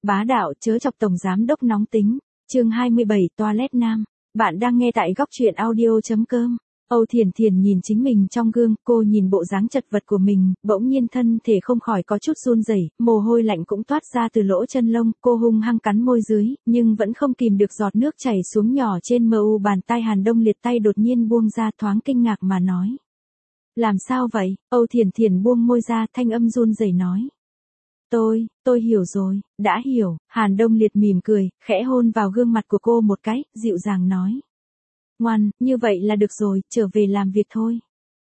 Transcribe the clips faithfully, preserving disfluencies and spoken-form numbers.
Bá đạo chớ chọc tổng giám đốc nóng tính. Chương hai mươi bảy Toilet Nam. Bạn đang nghe tại góc truyện audio chấm com. Âu Thiển Thiển nhìn chính mình trong gương, cô nhìn bộ dáng chật vật của mình, bỗng nhiên thân thể không khỏi có chút run rẩy, mồ hôi lạnh cũng toát ra từ lỗ chân lông, cô hung hăng cắn môi dưới, nhưng vẫn không kìm được giọt nước chảy xuống nhỏ trên mờ u bàn tay. Hàn Đông Liệt tay đột nhiên buông ra, thoáng kinh ngạc mà nói. Làm sao vậy? Âu Thiển Thiển buông môi ra, thanh âm run rẩy nói. Tôi, tôi hiểu rồi, đã hiểu. Hàn Đông Liệt mỉm cười, khẽ hôn vào gương mặt của cô một cái, dịu dàng nói. Ngoan, như vậy là được rồi, trở về làm việc thôi.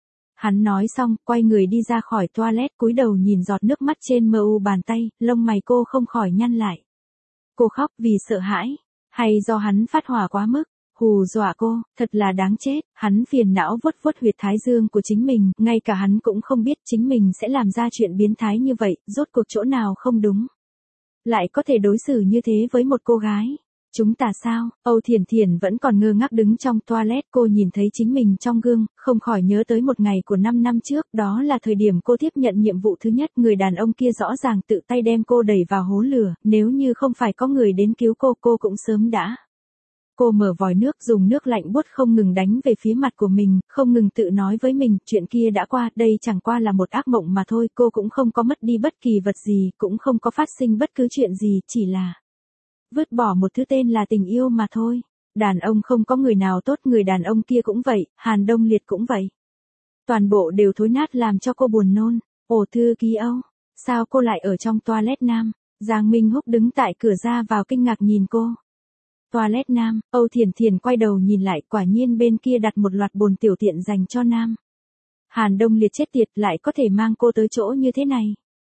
Hắn nói xong, quay người đi ra khỏi toilet, cúi đầu nhìn giọt nước mắt trên mờ u bàn tay, lông mày cô không khỏi nhăn lại. Cô khóc vì sợ hãi, hay do hắn phát hỏa quá mức, hù dọa cô, thật là đáng chết. Hắn phiền não vuốt vuốt huyệt thái dương của chính mình, ngay cả hắn cũng không biết chính mình sẽ làm ra chuyện biến thái như vậy, rốt cuộc chỗ nào không đúng. Lại có thể đối xử như thế với một cô gái. Chúng ta sao? Âu Thiển Thiển vẫn còn ngơ ngác đứng trong toilet, cô nhìn thấy chính mình trong gương, không khỏi nhớ tới một ngày của năm năm trước, đó là thời điểm cô tiếp nhận nhiệm vụ thứ nhất, người đàn ông kia rõ ràng tự tay đem cô đẩy vào hố lửa, nếu như không phải có người đến cứu cô, cô cũng sớm đã. Cô mở vòi nước, dùng nước lạnh buốt không ngừng đánh về phía mặt của mình, không ngừng tự nói với mình, chuyện kia đã qua, đây chẳng qua là một ác mộng mà thôi, cô cũng không có mất đi bất kỳ vật gì, cũng không có phát sinh bất cứ chuyện gì, chỉ là vứt bỏ một thứ tên là tình yêu mà thôi. Đàn ông không có người nào tốt, người đàn ông kia cũng vậy, Hàn Đông Liệt cũng vậy. Toàn bộ đều thối nát làm cho cô buồn nôn. Ồ thư ký Âu, sao cô lại ở trong toilet nam? Giang Minh Húc đứng tại cửa ra vào kinh ngạc nhìn cô. Toilet nam, Âu Thiển Thiển quay đầu nhìn lại, quả nhiên bên kia đặt một loạt bồn tiểu tiện dành cho nam. Hàn Đông Liệt chết tiệt, lại có thể mang cô tới chỗ như thế này.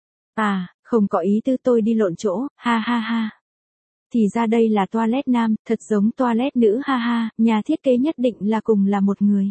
À, không có ý tư, tôi đi lộn chỗ, ha ha ha. Thì ra đây là toilet nam, thật giống toilet nữ, ha ha, nhà thiết kế nhất định là cùng là một người.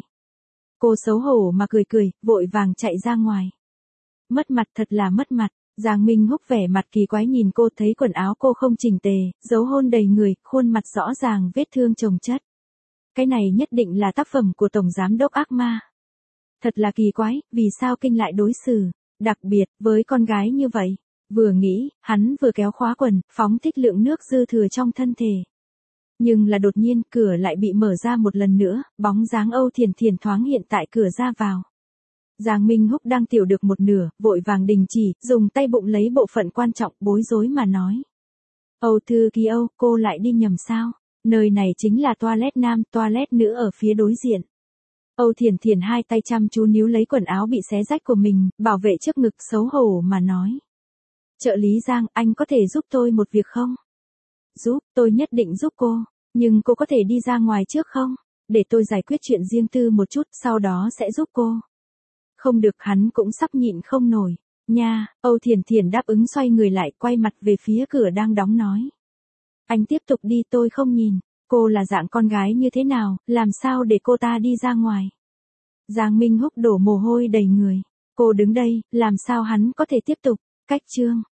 Cô xấu hổ mà cười cười, vội vàng chạy ra ngoài. Mất mặt, thật là mất mặt. Giang Minh Húc vẻ mặt kỳ quái nhìn cô, thấy quần áo cô không chỉnh tề, dấu hôn đầy người, khuôn mặt rõ ràng vết thương chồng chất. Cái này nhất định là tác phẩm của Tổng Giám đốc ác ma. Thật là kỳ quái, vì sao kinh lại đối xử, đặc biệt, với con gái như vậy. Vừa nghĩ, hắn vừa kéo khóa quần, phóng thích lượng nước dư thừa trong thân thể. Nhưng là đột nhiên, cửa lại bị mở ra một lần nữa, bóng dáng Âu Thiển Thiển thoáng hiện tại cửa ra vào. Giang Minh Húc đang tiểu được một nửa, vội vàng đình chỉ, dùng tay bụng lấy bộ phận quan trọng, bối rối mà nói. Âu thư ký Âu, cô lại đi nhầm sao? Nơi này chính là toilet nam, toilet nữ ở phía đối diện. Âu Thiển Thiển hai tay chăm chú níu lấy quần áo bị xé rách của mình, bảo vệ trước ngực, xấu hổ mà nói. Trợ lý Giang, anh có thể giúp tôi một việc không? Giúp, tôi nhất định giúp cô, nhưng cô có thể đi ra ngoài trước không? Để tôi giải quyết chuyện riêng tư một chút, sau đó sẽ giúp cô. Không được, hắn cũng sắp nhịn không nổi. Nha, Âu Thiển Thiển đáp ứng, xoay người lại, quay mặt về phía cửa đang đóng nói. Anh tiếp tục đi, tôi không nhìn. Cô là dạng con gái như thế nào, làm sao để cô ta đi ra ngoài? Giang Minh Húc đổ mồ hôi đầy người. Cô đứng đây, làm sao hắn có thể tiếp tục? Cách chương.